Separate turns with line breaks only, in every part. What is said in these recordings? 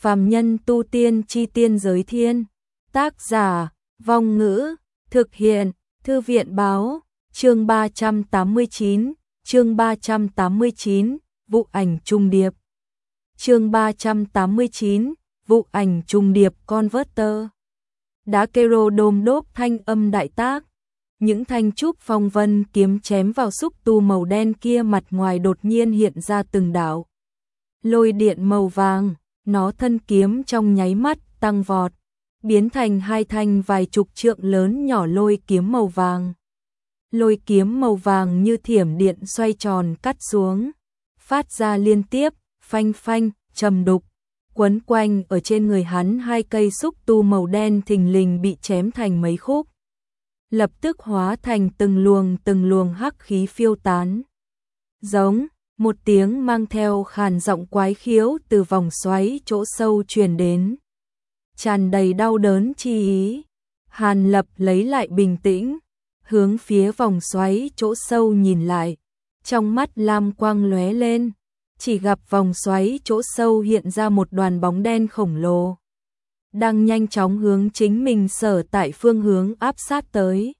Phàm nhân tu tiên chi tiên giới thiên. Tác giả, Vong Ngữ, thực hiện, Thư viện báo, chương 389, vụ ảnh trùng điệp. Chương 389, vụ ảnh trùng điệp Converter. Đá kero đôm đốp thanh âm đại tác. Những thanh trúc phong vân kiếm chém vào xúc tu màu đen kia, mặt ngoài đột nhiên hiện ra từng đạo lôi điện màu vàng, nó thân kiếm trong nháy mắt tăng vọt, biến thành hai thanh vài chục trượng lớn nhỏ lôi kiếm màu vàng. Lôi kiếm màu vàng như thiểm điện xoay tròn cắt xuống, phát ra liên tiếp, phanh phanh, trầm đục, quấn quanh ở trên người hắn. Hai cây xúc tu màu đen thình lình bị chém thành mấy khúc, lập tức hóa thành từng luồng hắc khí phiêu tán. Giống, một tiếng mang theo khàn giọng quái khiếu từ vòng xoáy chỗ sâu truyền đến, tràn đầy đau đớn chi ý. Hàn Lập lấy lại bình tĩnh, hướng phía vòng xoáy chỗ sâu nhìn lại, trong mắt lam quang lóe lên, chỉ gặp vòng xoáy chỗ sâu hiện ra một đoàn bóng đen khổng lồ, đang nhanh chóng hướng chính mình sở tại phương hướng áp sát tới.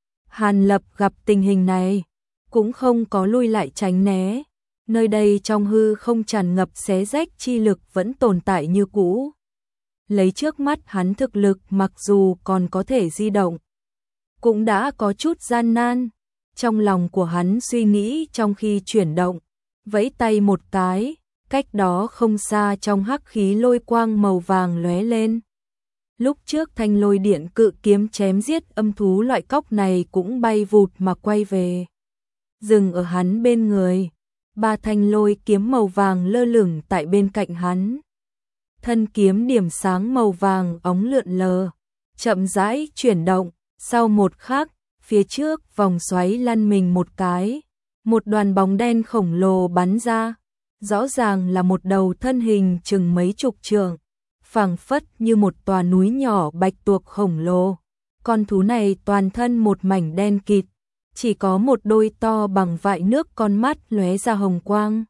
Hàn Lập gặp tình hình này, cũng không có lui lại tránh né, nơi đây trong hư không tràn ngập xé rách chi lực vẫn tồn tại như cũ. Lấy trước mắt hắn thực lực, mặc dù còn có thể di động, cũng đã có chút gian nan. Trong lòng của hắn suy nghĩ trong khi chuyển động, vẫy tay một cái, cách đó không xa trong hắc khí lôi quang màu vàng lóe lên. Lúc trước thanh lôi điện cự kiếm chém giết âm thú loại cóc này cũng bay vụt mà quay về, dừng ở hắn bên người. Ba thanh lôi kiếm màu vàng lơ lửng tại bên cạnh hắn. Thân kiếm điểm sáng màu vàng óng lượn lờ, chậm rãi chuyển động, sau một khắc, phía trước vòng xoáy lăn mình một cái, một đoàn bóng đen khổng lồ bắn ra, rõ ràng là một đầu thân hình chừng mấy chục trượng, phảng phất như một tòa núi nhỏ bạch tuộc khổng lồ. Con thú này toàn thân một mảnh đen kịt, chỉ có một đôi to bằng vại nước con mắt lóe ra hồng quang,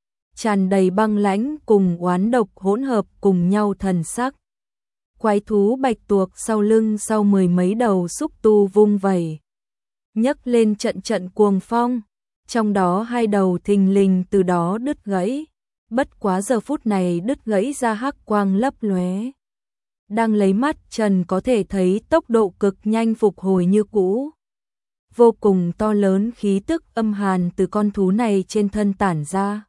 tràn đầy băng lãnh cùng oán độc hỗn hợp cùng nhau thần sắc. Quái thú bạch tuộc sau lưng sau mười mấy đầu xúc tu vung vẩy, nhấc lên trận trận cuồng phong, trong đó hai đầu thình lình từ đó đứt gãy. Bất quá giờ phút này đứt gãy ra hắc quang lấp lóe, đang lấy mắt trần có thể thấy tốc độ cực nhanh phục hồi như cũ. Vô cùng to lớn khí tức âm hàn từ con thú này trên thân tản ra.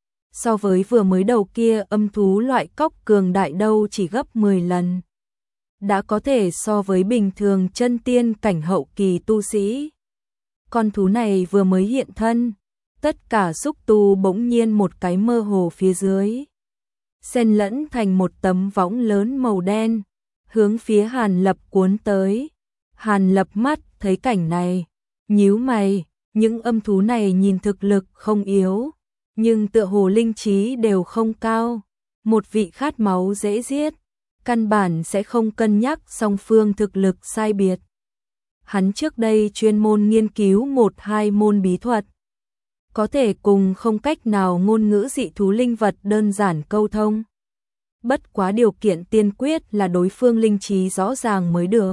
So với vừa mới đầu kia, âm thú loại cóc cường đại đâu chỉ gấp 10 lần. Đã có thể so với bình thường chân tiên cảnh hậu kỳ tu sĩ. Con thú này vừa mới hiện thân, tất cả xúc tu bỗng nhiên một cái mơ hồ phía dưới, xen lẫn thành một tấm võng lớn màu đen, hướng phía Hàn Lập cuốn tới. Hàn Lập mắt thấy cảnh này, nhíu mày. Những âm thú này nhìn thực lực không yếu, nhưng tựa hồ linh trí đều không cao, một vị khát máu dễ giết, căn bản sẽ không cân nhắc song phương thực lực sai biệt. Hắn trước đây chuyên môn nghiên cứu một hai môn bí thuật, có thể cùng không cách nào ngôn ngữ dị thú linh vật đơn giản câu thông. Bất quá điều kiện tiên quyết là đối phương linh trí rõ ràng mới được.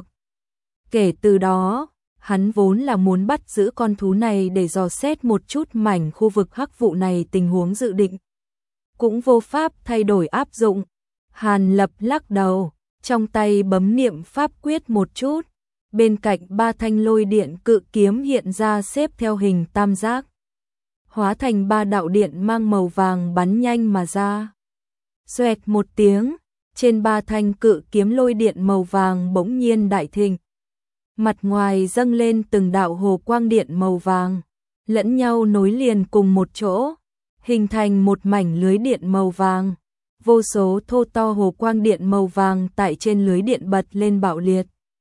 Kể từ đó, hắn vốn là muốn bắt giữ con thú này để dò xét một chút mảnh khu vực hắc vụ này tình huống dự định, cũng vô pháp thay đổi áp dụng. Hàn Lập lắc đầu, trong tay bấm niệm pháp quyết một chút, bên cạnh ba thanh lôi điện cự kiếm hiện ra xếp theo hình tam giác, hóa thành ba đạo điện mang màu vàng bắn nhanh mà ra. Xoẹt một tiếng, trên ba thanh cự kiếm lôi điện màu vàng bỗng nhiên đại thịnh, mặt ngoài dâng lên từng đạo hồ quang điện màu vàng, lẫn nhau nối liền cùng một chỗ, hình thành một mảnh lưới điện màu vàng. Vô số thô to hồ quang điện màu vàng tại trên lưới điện bật lên bạo liệt,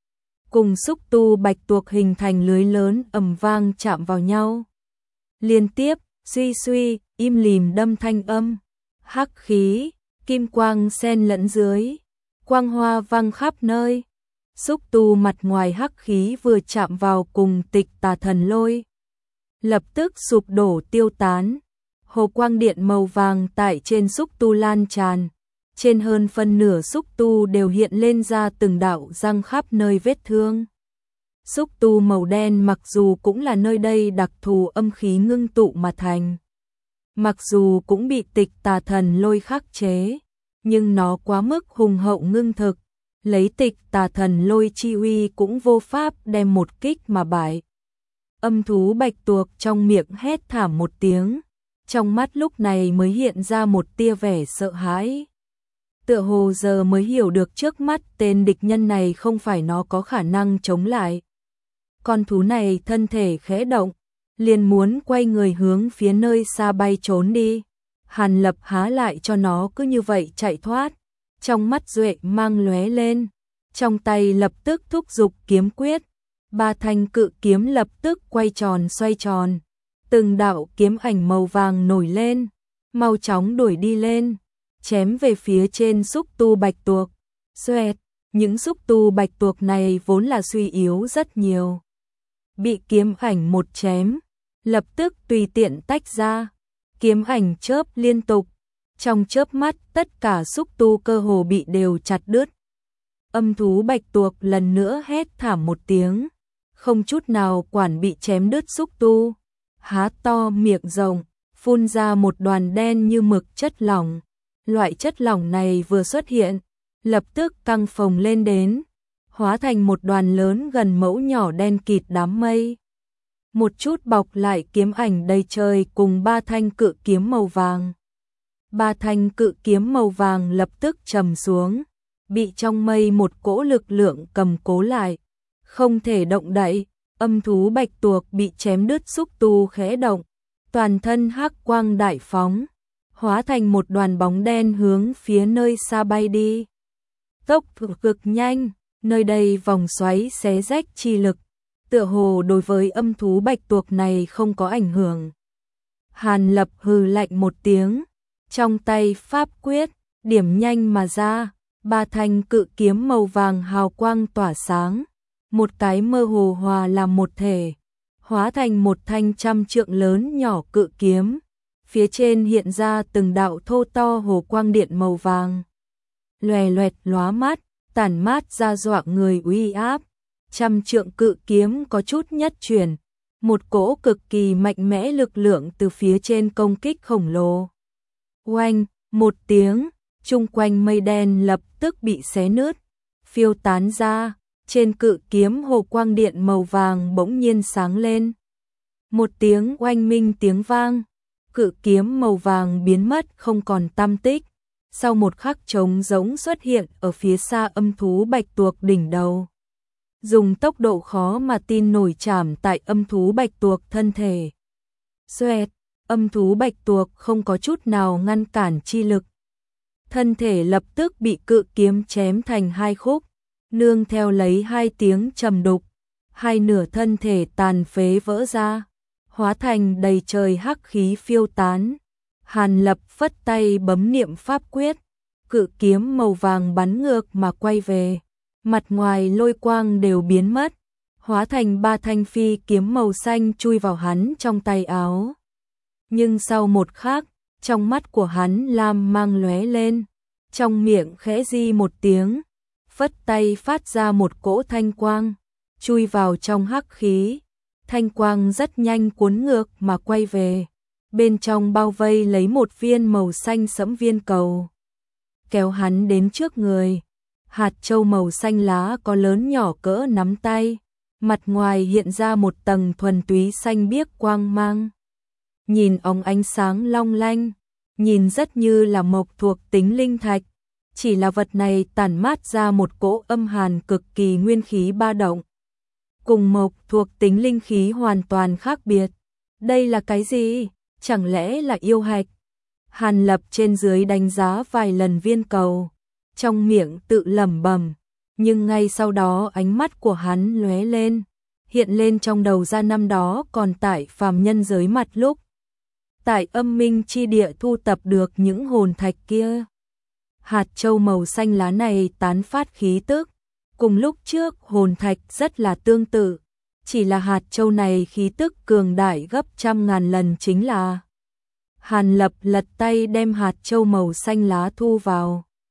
cùng xúc tu bạch tuộc hình thành lưới lớn ầm vang chạm vào nhau. Liên tiếp, suy suy, im lìm đâm thanh âm, hắc khí, kim quang xen lẫn dưới, quang hoa văng khắp nơi. Xúc tu mặt ngoài hắc khí vừa chạm vào cùng Tịch Tà Thần Lôi, lập tức sụp đổ tiêu tán. Hồ quang điện màu vàng tại trên xúc tu lan tràn, trên hơn phân nửa xúc tu đều hiện lên ra từng đạo răng khắp nơi vết thương. Xúc tu màu đen mặc dù cũng là nơi đây đặc thù âm khí ngưng tụ mà thành. Mặc dù cũng bị Tịch Tà Thần Lôi khắc chế, nhưng nó quá mức hùng hậu ngưng thực, lấy Tịch Tà Thần Lôi chi uy cũng vô pháp đem một kích mà bại. Âm thú bạch tuộc trong miệng hét thảm một tiếng, trong mắt lúc này mới hiện ra một tia vẻ sợ hãi. Tựa hồ giờ mới hiểu được trước mắt tên địch nhân này không phải nó có khả năng chống lại. Con thú này thân thể khẽ động, liền muốn quay người hướng phía nơi xa bay trốn đi. Hàn Lập há lại cho nó cứ như vậy chạy thoát, trong mắt duệ mang lóe lên, trong tay lập tức thúc giục kiếm quyết, 3 thanh cự kiếm lập tức quay tròn xoay tròn, từng đạo kiếm ảnh màu vàng nổi lên, mau chóng đuổi đi lên, chém về phía trên xúc tu bạch tuộc. Xoẹt, những xúc tu bạch tuộc này vốn là suy yếu rất nhiều, bị kiếm ảnh một chém, lập tức tùy tiện tách ra, kiếm ảnh chớp liên tục, trong chớp mắt tất cả xúc tu cơ hồ bị đều chặt đứt. Âm thú bạch tuộc lần nữa hét thảm một tiếng, không chút nào quản bị chém đứt xúc tu, há to miệng rộng, phun ra một đoàn đen như mực chất lỏng. Loại chất lỏng này vừa xuất hiện, lập tức căng phồng lên đến, hóa thành một đoàn lớn gần mẫu nhỏ đen kịt đám mây. Một chút bọc lại kiếm ảnh đầy trời cùng 3 thanh cự kiếm màu vàng. 3 thanh cự kiếm màu vàng lập tức trầm xuống, bị trong mây một cỗ lực lượng cầm cố lại, không thể động đậy. Âm thú bạch tuộc bị chém đứt xúc tu khẽ động, toàn thân hắc quang đại phóng, hóa thành một đoàn bóng đen hướng phía nơi xa bay đi. Tốc độ cực nhanh, nơi đây vòng xoáy xé rách chi lực, tựa hồ đối với âm thú bạch tuộc này không có ảnh hưởng. Hàn Lập hừ lạnh một tiếng, trong tay pháp quyết, điểm nhanh mà ra, 3 thanh cự kiếm màu vàng hào quang tỏa sáng, một cái mơ hồ hòa làm một thể, hóa thành một thanh 100 trượng lớn nhỏ cự kiếm, phía trên hiện ra từng đạo thô to hồ quang điện màu vàng, loè loẹt lóa mắt, tản mát ra dọa người uy áp. 100 trượng cự kiếm có chút nhất chuyển, một cỗ cực kỳ mạnh mẽ lực lượng từ phía trên công kích khổng lồ. Oanh, một tiếng, chung quanh mây đen lập tức bị xé nứt, phiêu tán ra, trên cự kiếm hồ quang điện màu vàng bỗng nhiên sáng lên. Một tiếng oanh minh tiếng vang, cự kiếm màu vàng biến mất không còn tăm tích, sau một khắc trống rỗng xuất hiện ở phía xa âm thú bạch tuộc đỉnh đầu. Dùng tốc độ khó mà tin nổi chạm tại âm thú bạch tuộc thân thể. Xoẹt, âm thú bạch tuộc không có chút nào ngăn cản chi lực. Thân thể lập tức bị cự kiếm chém thành 2 khúc, nương theo lấy 2 tiếng trầm đục, 2 nửa thân thể tàn phế vỡ ra, hóa thành đầy trời hắc khí phiêu tán. Hàn Lập phất tay bấm niệm pháp quyết, cự kiếm màu vàng bắn ngược mà quay về, mặt ngoài lôi quang đều biến mất, hóa thành 3 thanh phi kiếm màu xanh chui vào hắn trong tay áo. Nhưng sau một khắc, trong mắt của hắn lam mang lóe lên, trong miệng khẽ di một tiếng, phất tay phát ra một cỗ thanh quang, chui vào trong hắc khí. Thanh quang rất nhanh cuốn ngược mà quay về, bên trong bao vây lấy một viên màu xanh sẫm viên cầu, kéo hắn đến trước người. Hạt châu màu xanh lá có lớn nhỏ cỡ nắm tay, mặt ngoài hiện ra một tầng thuần túy xanh biếc quang mang, nhìn óng ánh sáng long lanh, nhìn rất như là mộc thuộc tính linh thạch, chỉ là vật này tản mát ra một cỗ âm hàn cực kỳ nguyên khí ba động, cùng mộc thuộc tính linh khí hoàn toàn khác biệt. Đây là cái gì? Chẳng lẽ là yêu hạch? Hàn Lập trên dưới đánh giá vài lần viên cầu, trong miệng tự lẩm bẩm, nhưng ngay sau đó ánh mắt của hắn lóe lên, hiện lên trong đầu ra năm đó còn tại phàm nhân giới mặt lúc tại âm minh chi địa thu tập được những hồn thạch kia. Hạt châu màu xanh lá này tán phát khí tức, cùng lúc trước hồn thạch rất là tương tự, chỉ là hạt châu này khí tức cường đại gấp 100.000 lần chính là. Hàn Lập lật tay đem hạt châu màu xanh lá thu vào,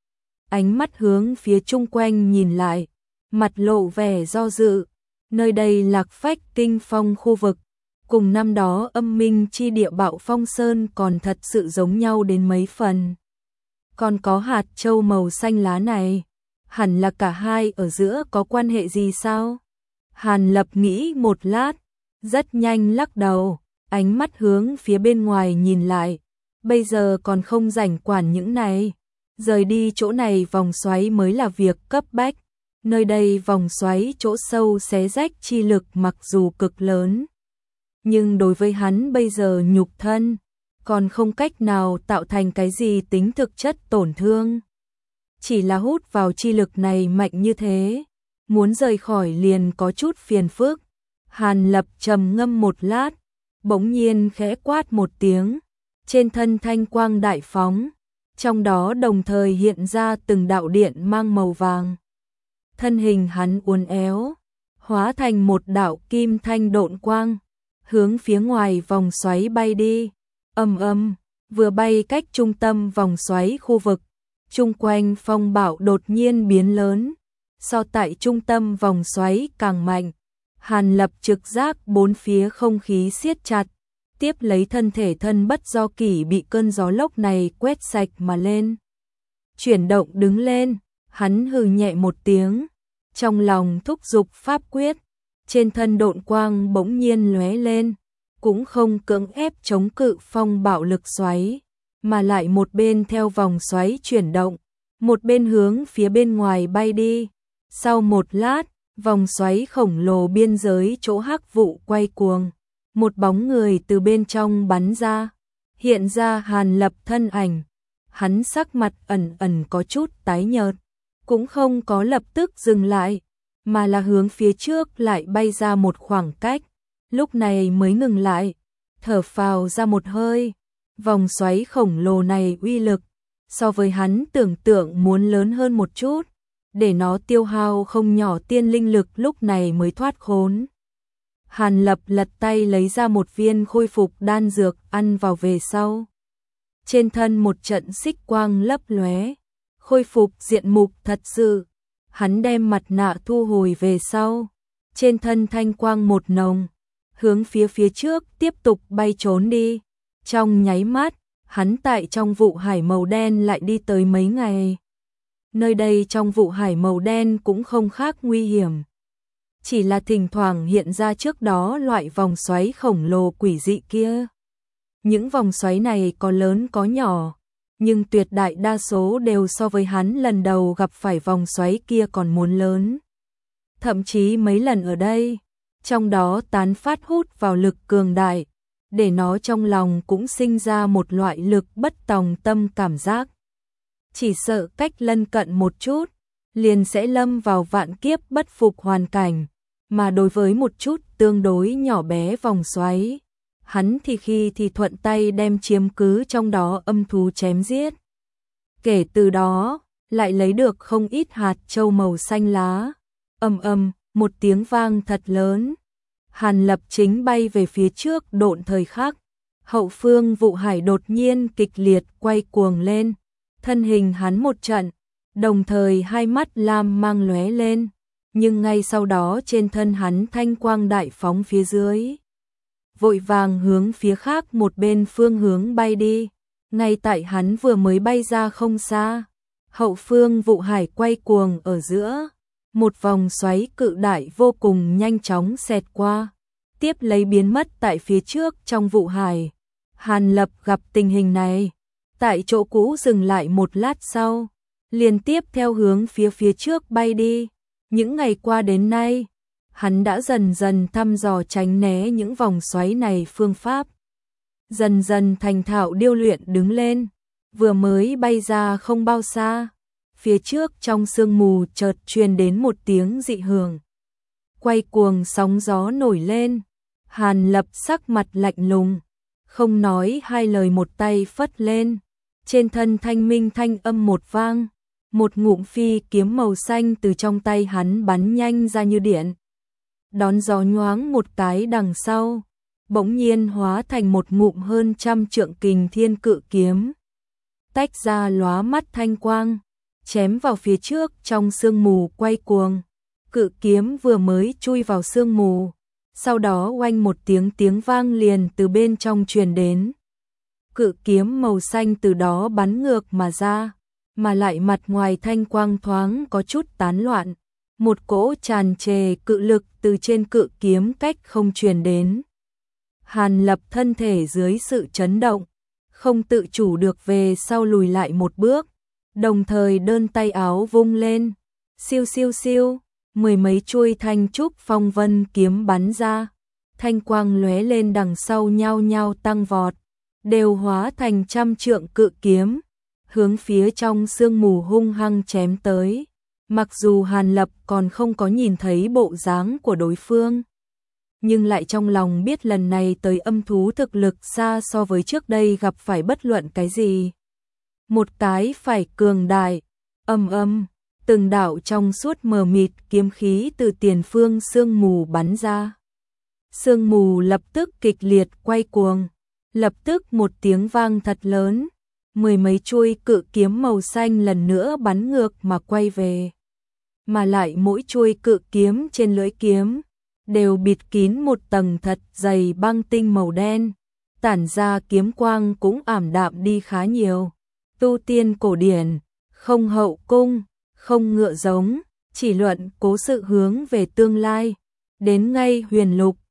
ánh mắt hướng phía chung quanh nhìn lại, mặt lộ vẻ do dự. Nơi đây Lạc Phách Kinh Phong khu vực, cùng năm đó Âm Minh chi địa Bạo Phong Sơn còn thật sự giống nhau đến mấy phần. Còn có hạt châu màu xanh lá này, hẳn là cả hai ở giữa có quan hệ gì sao? Hàn Lập nghĩ một lát, rất nhanh lắc đầu, ánh mắt hướng phía bên ngoài nhìn lại. Bây giờ còn không rảnh quản những này, rời đi chỗ này vòng xoáy mới là việc cấp bách. Nơi đây vòng xoáy chỗ sâu xé rách chi lực mặc dù cực lớn, nhưng đối với hắn bây giờ nhục thân còn không cách nào tạo thành cái gì tính thực chất tổn thương. Chỉ là hút vào chi lực này mạnh như thế, muốn rời khỏi liền có chút phiền phức. Hàn Lập trầm ngâm một lát, bỗng nhiên khẽ quát một tiếng, trên thân thanh quang đại phóng, trong đó đồng thời hiện ra từng đạo điện mang màu vàng. Thân hình hắn uốn éo, hóa thành một đạo kim thanh độn quang, hướng phía ngoài vòng xoáy bay đi. Ầm ầm, vừa bay cách trung tâm vòng xoáy khu vực, chung quanh phong bạo đột nhiên biến lớn, so tại trung tâm vòng xoáy càng mạnh. Hàn Lập trực giác bốn phía không khí siết chặt, tiếp lấy thân thể thân bất do kỷ bị cơn gió lốc này quét sạch mà lên. Chuyển động đứng lên, hắn hừ nhẹ một tiếng, trong lòng thúc giục pháp quyết, trên thân độn quang bỗng nhiên lóe lên, cũng không cưỡng ép chống cự phong bạo lực xoáy, mà lại một bên theo vòng xoáy chuyển động, một bên hướng phía bên ngoài bay đi. Sau một lát, vòng xoáy khổng lồ biên giới chỗ hắc vụ quay cuồng, một bóng người từ bên trong bắn ra, hiện ra Hàn Lập thân ảnh. Hắn sắc mặt ẩn ẩn có chút tái nhợt, cũng không có lập tức dừng lại, mà là hướng phía trước lại bay ra một khoảng cách, lúc này mới ngừng lại, thở phào ra một hơi. Vòng xoáy khổng lồ này uy lực, so với hắn tưởng tượng muốn lớn hơn một chút, để nó tiêu hao không nhỏ tiên linh lực lúc này mới thoát khốn. Hàn Lập lật tay lấy ra một viên khôi phục đan dược ăn vào về sau. Trên thân một trận xích quang lấp lóe, khôi phục diện mục thật sự. Hắn đem mặt nạ thu hồi về sau, trên thân thanh quang một nồng, hướng phía trước tiếp tục bay trốn đi. Trong nháy mắt, hắn tại trong vụ hải màu đen lại đi tới mấy ngày. Nơi đây trong vụ hải màu đen cũng không khác nguy hiểm, chỉ là thỉnh thoảng hiện ra trước đó loại vòng xoáy khổng lồ quỷ dị kia. Những vòng xoáy này có lớn có nhỏ, nhưng tuyệt đại đa số đều so với hắn lần đầu gặp phải vòng xoáy kia còn muốn lớn. Thậm chí mấy lần ở đây, trong đó tán phát hút vào lực cường đại, để nó trong lòng cũng sinh ra một loại lực bất tòng tâm cảm giác. Chỉ sợ cách lân cận một chút, liền sẽ lâm vào vạn kiếp bất phục hoàn cảnh, mà đối với một chút tương đối nhỏ bé vòng xoáy, hắn thì khi thì thuận tay đem chiếm cứ trong đó âm thú chém giết. Kể từ đó, lại lấy được không ít hạt châu màu xanh lá. Ầm ầm, một tiếng vang thật lớn. Hàn Lập chính bay về phía trước độn thời khắc, hậu phương vụ hải đột nhiên kịch liệt quay cuồng lên, thân hình hắn một trận, đồng thời hai mắt lam mang lóe lên, nhưng ngay sau đó trên thân hắn thanh quang đại phóng phía dưới, vội vàng hướng phía khác một bên phương hướng bay đi. Ngay tại hắn vừa mới bay ra không xa, hậu phương vụ hải quay cuồng ở giữa, một vòng xoáy cự đại vô cùng nhanh chóng xẹt qua, tiếp lấy biến mất tại phía trước trong vụ hải. Hàn Lập gặp tình hình này, tại chỗ cũ dừng lại một lát sau, liền tiếp theo hướng phía trước bay đi. Những ngày qua đến nay, hắn đã dần dần thăm dò tránh né những vòng xoáy này phương pháp, dần dần thành thạo điêu luyện đứng lên. Vừa mới bay ra không bao xa, phía trước trong sương mù chợt truyền đến một tiếng dị hưởng, quay cuồng sóng gió nổi lên. Hàn Lập sắc mặt lạnh lùng, không nói hai lời, một tay phất lên, trên thân thanh minh thanh âm một vang, một ngụm phi kiếm màu xanh từ trong tay hắn bắn nhanh ra như điện, đón gió nhoáng một cái đằng sau, bỗng nhiên hóa thành một ngụm hơn trăm trượng kình thiên cự kiếm, tách ra lóa mắt thanh quang, chém vào phía trước trong sương mù quay cuồng. Cự kiếm vừa mới chui vào sương mù, sau đó oanh một tiếng vang liền từ bên trong truyền đến. Cự kiếm màu xanh từ đó bắn ngược mà ra, mà lại mặt ngoài thanh quang thoáng có chút tán loạn. Một cỗ tràn trề cự lực từ trên cự kiếm cách không truyền đến. Hàn Lập thân thể dưới sự chấn động, không tự chủ được về sau lùi lại một bước, đồng thời đơn tay áo vung lên, siêu siêu siêu, mười mấy chuôi thanh trúc phong vân kiếm bắn ra, thanh quang lóe lên đằng sau nhao nhao tăng vọt, đều hóa thành trăm trượng cự kiếm, hướng phía trong sương mù hung hăng chém tới. Mặc dù Hàn Lập còn không có nhìn thấy bộ dáng của đối phương, nhưng lại trong lòng biết lần này tới âm thú thực lực xa so với trước đây gặp phải bất luận cái gì. Một cái phải cường đại, từng đạo trong suốt mờ mịt kiếm khí từ tiền phương sương mù bắn ra. Sương mù lập tức kịch liệt quay cuồng, lập tức một tiếng vang thật lớn, mười mấy chuôi cự kiếm màu xanh lần nữa bắn ngược mà quay về. Mà lại mỗi chuôi cự kiếm trên lưỡi kiếm đều bịt kín một tầng thật dày băng tinh màu đen, tản ra kiếm quang cũng ảm đạm đi khá nhiều. Tu tiên cổ điển, không hậu cung, không ngựa giống, chỉ luận cố sự hướng về tương lai. Đến ngay huyền lục,